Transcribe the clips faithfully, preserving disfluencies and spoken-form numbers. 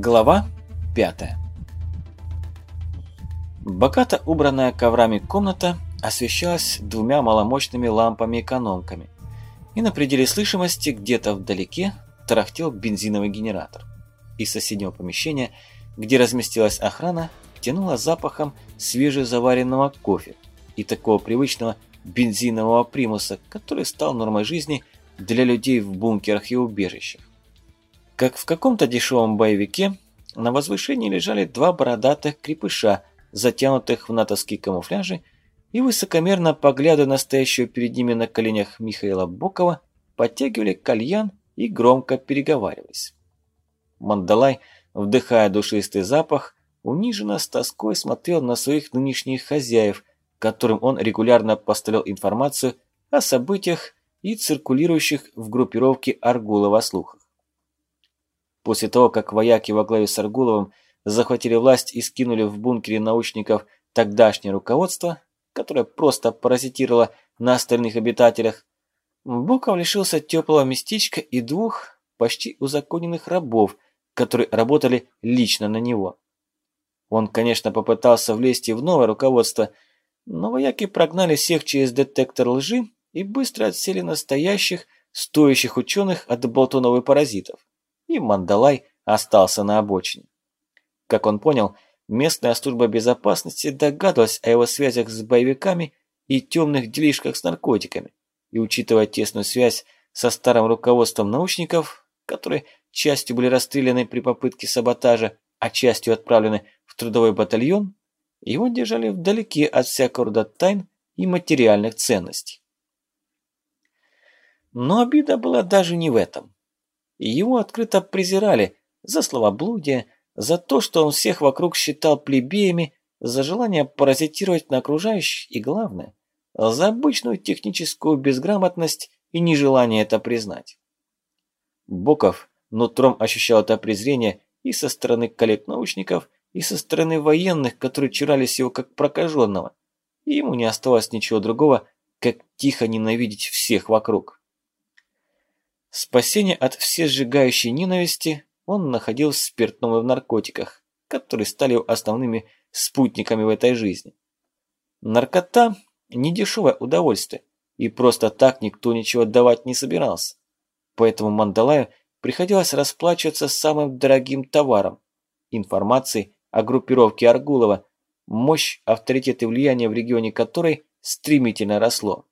Глава пятая. Богато убранная коврами комната освещалась двумя маломощными лампами-экономками, и на пределе слышимости где-то вдалеке тарахтел бензиновый генератор. Из соседнего помещения, где разместилась охрана, тянуло запахом свежезаваренного кофе и такого привычного бензинового примуса, который стал нормой жизни для людей в бункерах и убежищах. Как в каком-то дешевом боевике, на возвышении лежали два бородатых крепыша, затянутых в натовские камуфляжи, и высокомерно поглядывая на стоящего перед ними на коленях Михаила Бокова, подтягивали кальян и громко переговаривались. Мандалай, вдыхая душистый запах, униженно с тоской смотрел на своих нынешних хозяев, которым он регулярно поставлял информацию о событиях и циркулирующих в группировке Аргулова слухах. После того, как вояки во главе с Аргуловым захватили власть и скинули в бункере научников тогдашнее руководство, которое просто паразитировало на остальных обитателях, Боков лишился теплого местечка и двух почти узаконенных рабов, которые работали лично на него. Он, конечно, попытался влезть и в новое руководство, но вояки прогнали всех через детектор лжи и быстро отсели настоящих, стоящих ученых от болтунов и паразитов. И Мандалай остался на обочине. Как он понял, местная служба безопасности догадывалась о его связях с боевиками и темных делишках с наркотиками, и, учитывая тесную связь со старым руководством научников, которые частью были расстреляны при попытке саботажа, а частью отправлены в трудовой батальон, его держали вдалеке от всякого рода тайн и материальных ценностей. Но обида была даже не в этом. И его открыто презирали за словоблудие, за то, что он всех вокруг считал плебеями, за желание паразитировать на окружающих и, главное, за обычную техническую безграмотность и нежелание это признать. Боков нутром ощущал это презрение и со стороны коллег-научников, и со стороны военных, которые чурались его как прокаженного, и ему не оставалось ничего другого, как тихо ненавидеть всех вокруг. Спасение от всесжигающей ненависти он находил в спиртном и в наркотиках, которые стали его основными спутниками в этой жизни. Наркота – недешевое удовольствие, и просто так никто ничего давать не собирался. Поэтому Мандалаю приходилось расплачиваться самым дорогим товаром – информацией о группировке Аргулова, мощь, авторитет и влияние в регионе которой стремительно росло.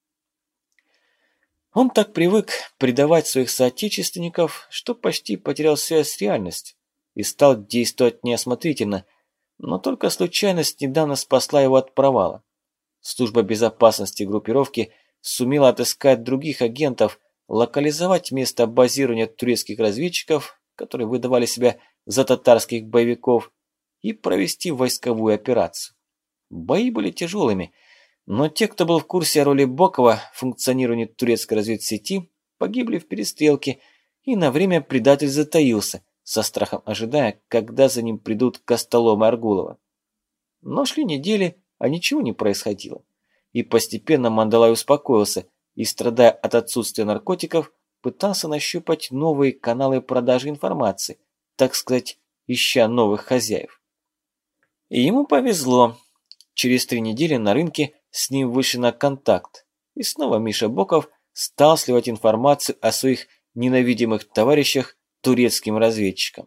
Он так привык предавать своих соотечественников, что почти потерял связь с реальностью и стал действовать неосмотрительно, но только случайность недавно спасла его от провала. Служба безопасности группировки сумела отыскать других агентов, локализовать место базирования турецких разведчиков, которые выдавали себя за татарских боевиков, и провести войсковую операцию. Бои были тяжелыми, но те, кто был в курсе о роли Бокова в функционировании турецкой разведсети, погибли в перестрелке, и на время предатель затаился, со страхом ожидая, когда за ним придут костоломы Аргулова. Но шли недели, а ничего не происходило. И постепенно Мандалай успокоился и, страдая от отсутствия наркотиков, пытался нащупать новые каналы продажи информации, так сказать, ища новых хозяев. И ему повезло. Через три недели на рынке с ним вышли на контакт, и снова Миша Боков стал сливать информацию о своих ненавидимых товарищах турецким разведчикам.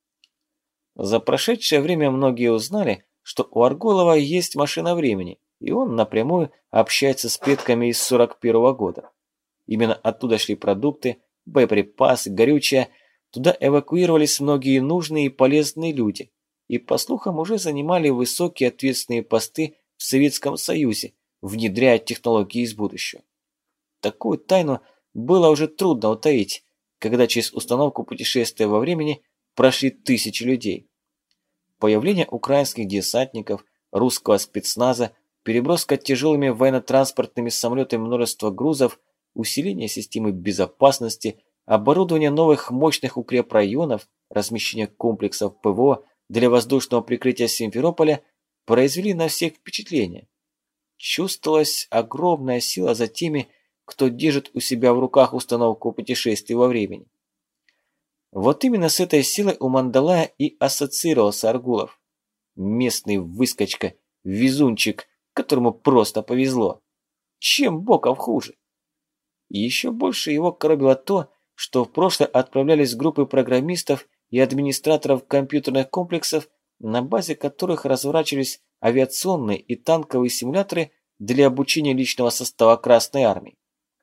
За прошедшее время многие узнали, что у Аргулова есть машина времени, и он напрямую общается с предками из сорок первого года. Именно оттуда шли продукты, боеприпасы, горючее, туда эвакуировались многие нужные и полезные люди, и, по слухам, уже занимали высокие ответственные посты в Советском Союзе, внедряя технологии из будущего. Такую тайну было уже трудно утаить, когда через установку путешествия во времени прошли тысячи людей. Появление украинских десантников, русского спецназа, переброска тяжелыми военно-транспортными самолетами множества грузов, усиление системы безопасности, оборудование новых мощных укрепрайонов, размещение комплексов ПВО для воздушного прикрытия Симферополя произвели на всех впечатление. Чувствовалась огромная сила за теми, кто держит у себя в руках установку путешествий во времени. Вот именно с этой силой у Мандалая и ассоциировался Аргулов. Местный выскочка, везунчик, которому просто повезло. Чем Боков хуже? И еще больше его коробило то, что в прошлое отправлялись группы программистов и администраторов компьютерных комплексов, на базе которых разворачивались авиационные и танковые симуляторы для обучения личного состава Красной Армии.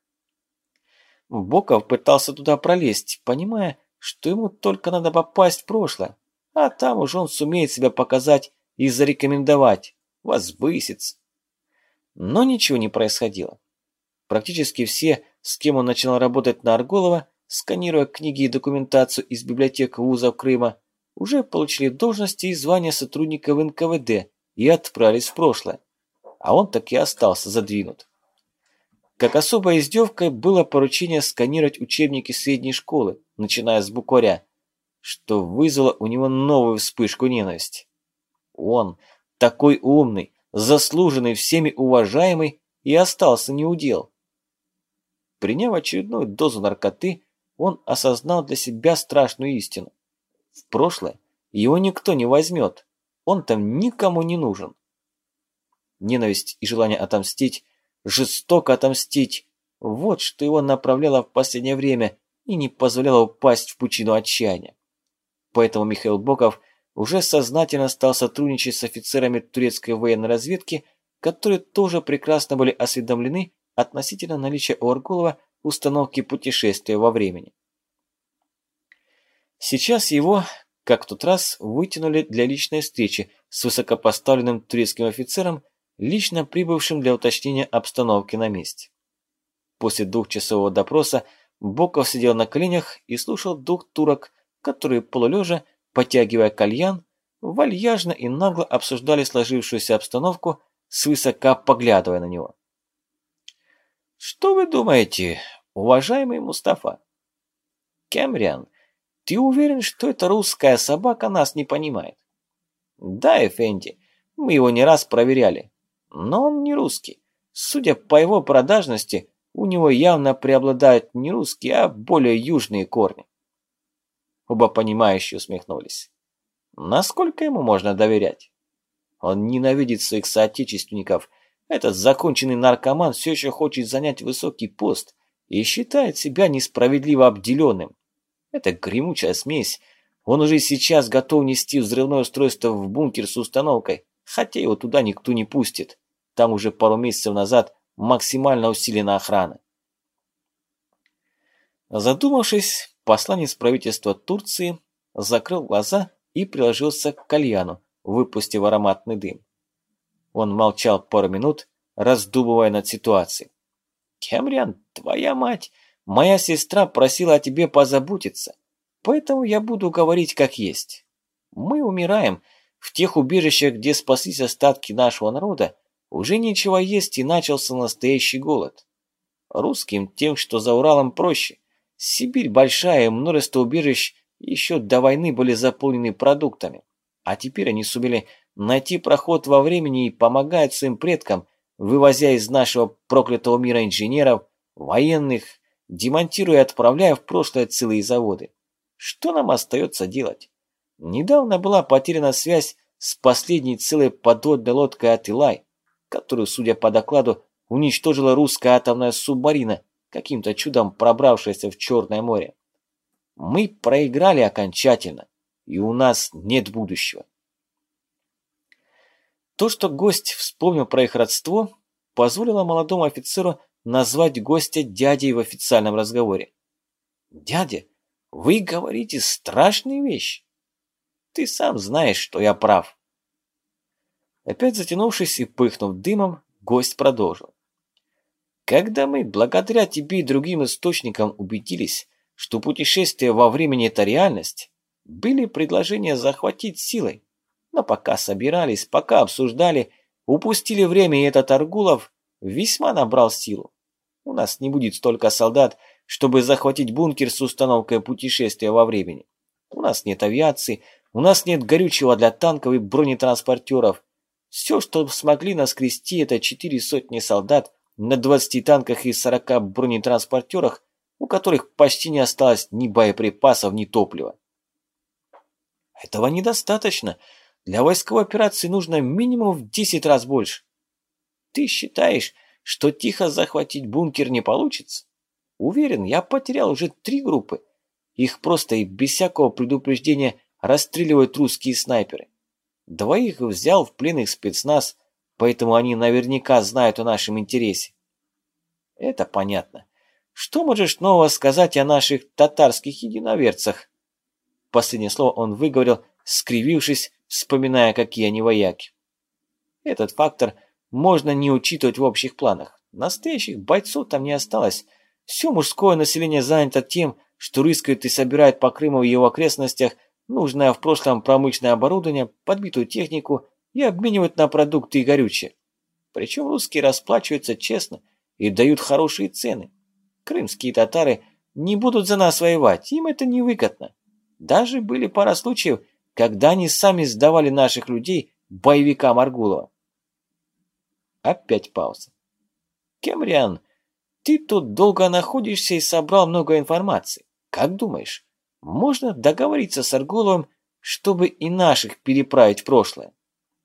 Боков пытался туда пролезть, понимая, что ему только надо попасть в прошлое, а там уж он сумеет себя показать и зарекомендовать, возвыситься. Но ничего не происходило. Практически все, с кем он начинал работать на Арголова, сканируя книги и документацию из библиотек вузов Крыма, уже получили должности и звания сотрудников эн ка вэ дэ и отправились в прошлое. А он так и остался задвинут. Как особой издевкой было поручение сканировать учебники средней школы, начиная с букваря, что вызвало у него новую вспышку ненависти. Он, такой умный, заслуженный, всеми уважаемый, и остался неудел. Приняв очередную дозу наркоты, он осознал для себя страшную истину. В прошлое его никто не возьмет, он там никому не нужен. Ненависть и желание отомстить, жестоко отомстить, вот что его направляло в последнее время и не позволяло упасть в пучину отчаяния. Поэтому Михаил Боков уже сознательно стал сотрудничать с офицерами турецкой военной разведки, которые тоже прекрасно были осведомлены относительно наличия у Арголова установки путешествия во времени. Сейчас его, как в тот раз, вытянули для личной встречи с высокопоставленным турецким офицером, лично прибывшим для уточнения обстановки на месте. После двухчасового допроса Боков сидел на коленях и слушал двух турок, которые полулежа, потягивая кальян, вальяжно и нагло обсуждали сложившуюся обстановку, свысока поглядывая на него. «Что вы думаете, уважаемый Мустафа? Кемриан, ты уверен, что эта русская собака нас не понимает?» «Да, Эфенди, мы его не раз проверяли, но он не русский. Судя по его продажности, у него явно преобладают не русские, а более южные корни». Оба понимающие усмехнулись. Насколько ему можно доверять? Он ненавидит своих соотечественников. Этот законченный наркоман все еще хочет занять высокий пост и считает себя несправедливо обделенным. Это гремучая смесь. Он уже сейчас готов нести взрывное устройство в бункер с установкой, хотя его туда никто не пустит. Там уже пару месяцев назад максимально усилена охрана. Задумавшись, посланец правительства Турции закрыл глаза и приложился к кальяну, выпустив ароматный дым. Он молчал пару минут, раздумывая над ситуацией. «Кемриан, твоя мать, моя сестра просила о тебе позаботиться, поэтому я буду говорить как есть. Мы умираем. В тех убежищах, где спаслись остатки нашего народа, уже нечего есть и начался настоящий голод. Русским, тем, что за Уралом, проще. Сибирь большая, множество убежищ еще до войны были заполнены продуктами. А теперь они сумели найти проход во времени и помогают своим предкам, вывозя из нашего проклятого мира инженеров, военных, демонтируя и отправляя в прошлое целые заводы. Что нам остается делать? Недавно была потеряна связь с последней целой подводной лодкой «Атилай», которую, судя по докладу, уничтожила русская атомная субмарина, каким-то чудом пробравшаяся в Черное море. Мы проиграли окончательно, и у нас нет будущего. То, что гость вспомнил про их родство, позволило молодому офицеру назвать гостя дядей в официальном разговоре. «Дядя, вы говорите страшные вещи. Ты сам знаешь, что я прав». Опять затянувшись и пыхнув дымом, гость продолжил. «Когда мы, благодаря тебе и другим источникам, убедились, что путешествие во времени – это реальность, были предложения захватить силой. Но пока собирались, пока обсуждали, упустили время, и этот Аргулов весьма набрал силу. У нас не будет столько солдат, чтобы захватить бункер с установкой путешествия во времени. У нас нет авиации, у нас нет горючего для танков и бронетранспортеров. Все, что смогли наскрести, это четыре сотни солдат на двадцати танках и сорока бронетранспортерах, у которых почти не осталось ни боеприпасов, ни топлива. Этого недостаточно. Для войсковой операции нужно минимум в десять раз больше. Ты считаешь, что тихо захватить бункер не получится? Уверен, я потерял уже три группы. Их просто и без всякого предупреждения расстреливают русские снайперы. Двоих взял в плен их спецназ, поэтому они наверняка знают о нашем интересе. Это понятно. Что можешь нового сказать о наших татарских единоверцах? Последнее слово он выговорил, скривившись, вспоминая, какие они вояки. Этот фактор можно не учитывать в общих планах. Настоящих бойцов там не осталось. Все мужское население занято тем, что рыскают и собирают по Крыму и его окрестностях нужное в прошлом промышленное оборудование, подбитую технику и обменивают на продукты и горючее. Причем русские расплачиваются честно и дают хорошие цены. Крымские татары не будут за нас воевать, им это невыгодно. Даже были пара случаев, когда они сами сдавали наших людей боевикам Аргулова. Опять пауза. Кемриан, ты тут долго находишься и собрал много информации. Как думаешь, можно договориться с Аргуловым, чтобы и наших переправить в прошлое?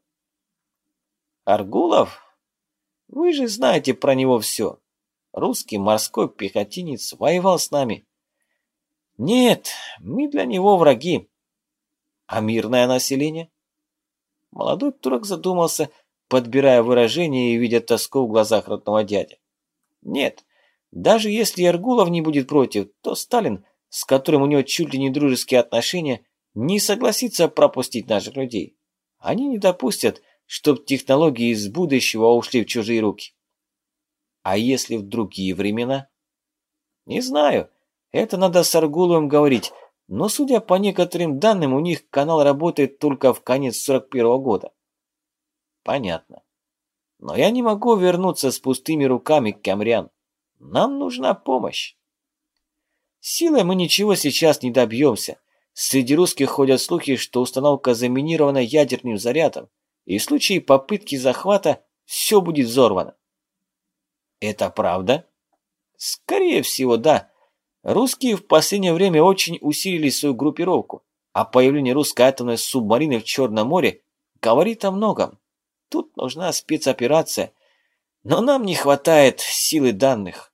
Аргулов? Вы же знаете про него все. Русский морской пехотинец воевал с нами. Нет, мы для него враги. А мирное население? Молодой турок задумался, подбирая выражение и видя тоску в глазах родного дяди. Нет, даже если Аргулов не будет против, то Сталин, с которым у него чуть ли не дружеские отношения, не согласится пропустить наших людей. Они не допустят, чтоб технологии из будущего ушли в чужие руки. А если в другие времена? Не знаю. Это надо с Аргуловым говорить, но, судя по некоторым данным, у них канал работает только в конец сорок первого года. Понятно. Но я не могу вернуться с пустыми руками, Кемриан. Нам нужна помощь. Силой мы ничего сейчас не добьемся. Среди русских ходят слухи, что установка заминирована ядерным зарядом, и в случае попытки захвата все будет взорвано. Это правда? Скорее всего, да. Русские в последнее время очень усилили свою группировку, а появление русской атомной субмарины в Черном море говорит о многом. Тут нужна спецоперация, но нам не хватает силы данных.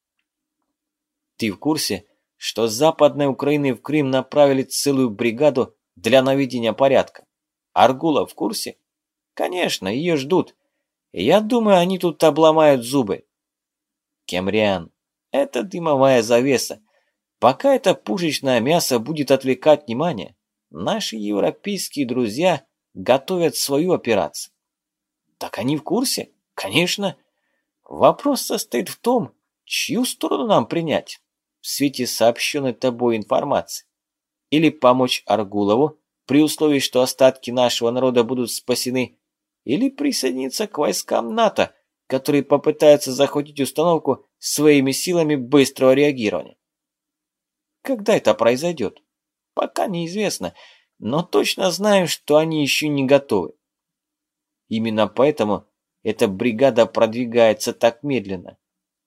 Ты в курсе, что с Западной Украины в Крым направили целую бригаду для наведения порядка? Аргулов в курсе? Конечно, ее ждут. И я думаю, они тут обломают зубы. Кемриан, это дымовая завеса. Пока это пушечное мясо будет отвлекать внимание, наши европейские друзья готовят свою операцию. Так они в курсе? Конечно. Вопрос состоит в том, чью сторону нам принять в свете сообщенной тобой информации. Или помочь Аргулову при условии, что остатки нашего народа будут спасены, или присоединиться к войскам НАТО, которые попытаются захватить установку своими силами быстрого реагирования. Когда это произойдет? Пока неизвестно, но точно знаем, что они еще не готовы. Именно поэтому эта бригада продвигается так медленно.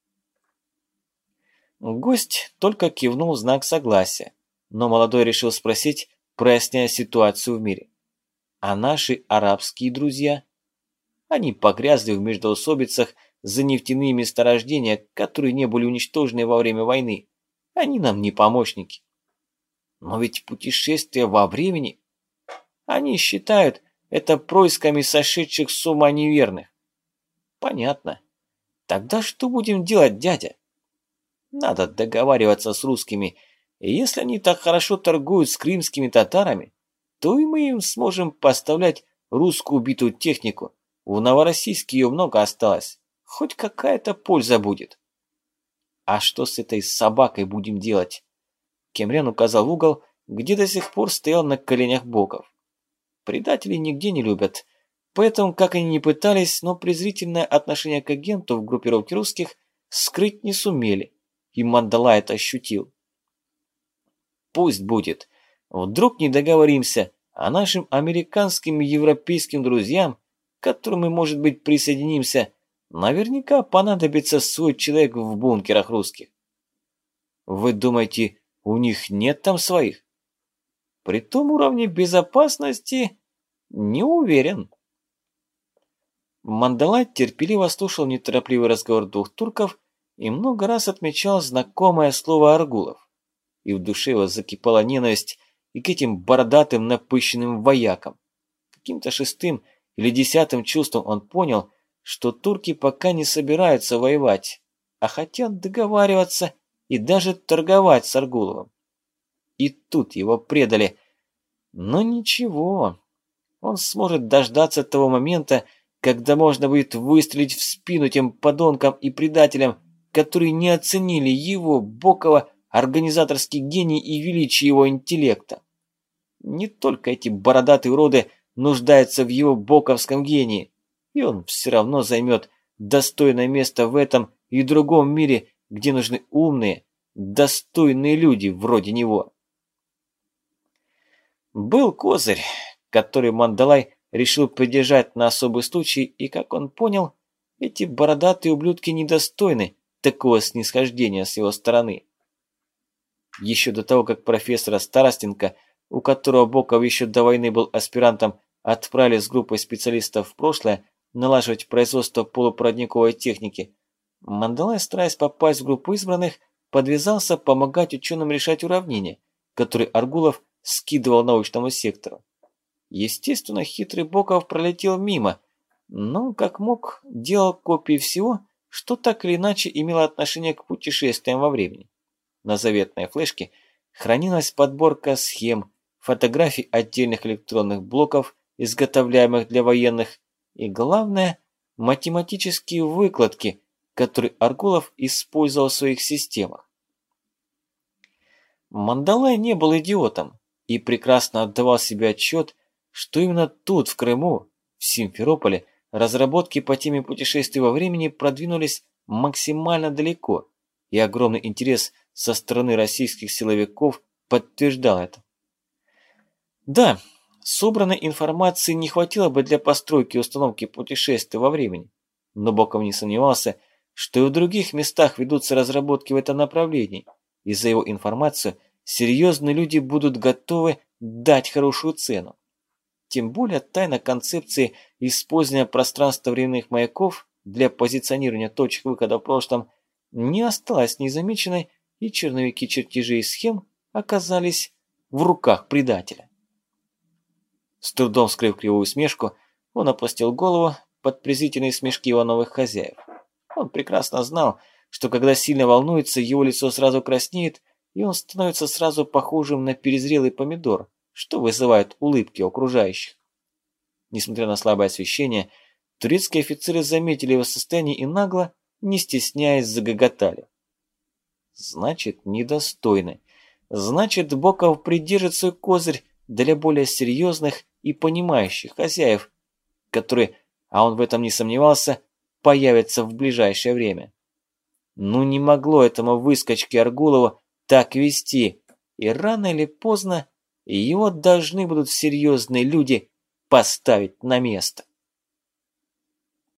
Гость только кивнул в знак согласия, но молодой решил спросить, проясняя ситуацию в мире. А наши арабские друзья? Они погрязли в междоусобицах за нефтяные месторождения, которые не были уничтожены во время войны. Они нам не помощники. Но ведь путешествие во времени... Они считают это происками сошедших с ума неверных. Понятно. Тогда что будем делать, дядя? Надо договариваться с русскими. И если они так хорошо торгуют с крымскими татарами, то и мы им сможем поставлять русскую убитую технику. В Новороссийске ее много осталось. Хоть какая-то польза будет. А что с этой собакой будем делать? Кемриан указал в угол, где до сих пор стоял на коленях Боков. Предателей нигде не любят. Поэтому, как они ни пытались, но презрительное отношение к агенту в группировке русских скрыть не сумели. И Мандала это ощутил. Пусть будет. Вдруг не договоримся, а нашим американским и европейским друзьям, к которым мы, может быть, присоединимся, наверняка понадобится свой человек в бункерах русских. Вы думаете, у них нет там своих? При том уровне безопасности не уверен. Мандалай терпеливо слушал неторопливый разговор двух турков и много раз отмечал знакомое слово «аргулов». И в душе его закипала ненависть и к этим бородатым напыщенным воякам. Каким-то шестым или десятым чувством он понял, что турки пока не собираются воевать, а хотят договариваться и даже торговать с Аргуловым. И тут его предали. Но ничего, он сможет дождаться того момента, когда можно будет выстрелить в спину тем подонкам и предателям, которые не оценили его, Бокова, организаторский гений и величие его интеллекта. Не только эти бородатые уроды нуждаются в его боковском гении, и он все равно займет достойное место в этом и другом мире, где нужны умные, достойные люди вроде него. Был козырь, который Мандалай решил придержать на особый случай, и, как он понял, эти бородатые ублюдки недостойны такого снисхождения с его стороны. Еще до того, как профессора Старостенко, у которого Боков еще до войны был аспирантом, отправили с группой специалистов в прошлое налаживать производство полупроводниковой техники, Мандалай, стараясь попасть в группу избранных, подвязался помогать ученым решать уравнения, которые Аргулов скидывал научному сектору. Естественно, хитрый Боков пролетел мимо, но, как мог, делал копии всего, что так или иначе имело отношение к путешествиям во времени. На заветной флешке хранилась подборка схем, фотографий отдельных электронных блоков, изготовляемых для военных, и, главное, математические выкладки, которые Аргулов использовал в своих системах. Мандалай не был идиотом и прекрасно отдавал себе отчет, что именно тут, в Крыму, в Симферополе, разработки по теме путешествий во времени продвинулись максимально далеко, и огромный интерес со стороны российских силовиков подтверждал это. Да, собранной информации не хватило бы для постройки и установки путешествий во времени, но Боков не сомневался, что и в других местах ведутся разработки в этом направлении, и за его информацию серьезные люди будут готовы дать хорошую цену. Тем более тайна концепции использования пространственно-временных маяков для позиционирования точек выхода в прошлом не осталась незамеченной, и черновики чертежей и схем оказались в руках предателя. С трудом скрыв кривую усмешку, он опустил голову под презрительные смешки его новых хозяев. Он прекрасно знал, что когда сильно волнуется, его лицо сразу краснеет, и он становится сразу похожим на перезрелый помидор, что вызывает улыбки окружающих. Несмотря на слабое освещение, турецкие офицеры заметили его состояние и нагло, не стесняясь, загоготали. Значит, недостойны. Значит, Боков придержит свой козырь для более серьезных и понимающих хозяев, которые, а он в этом не сомневался, появятся в ближайшее время. Ну не могло этому выскочке Аргулову так вести, и рано или поздно его должны будут серьезные люди поставить на место.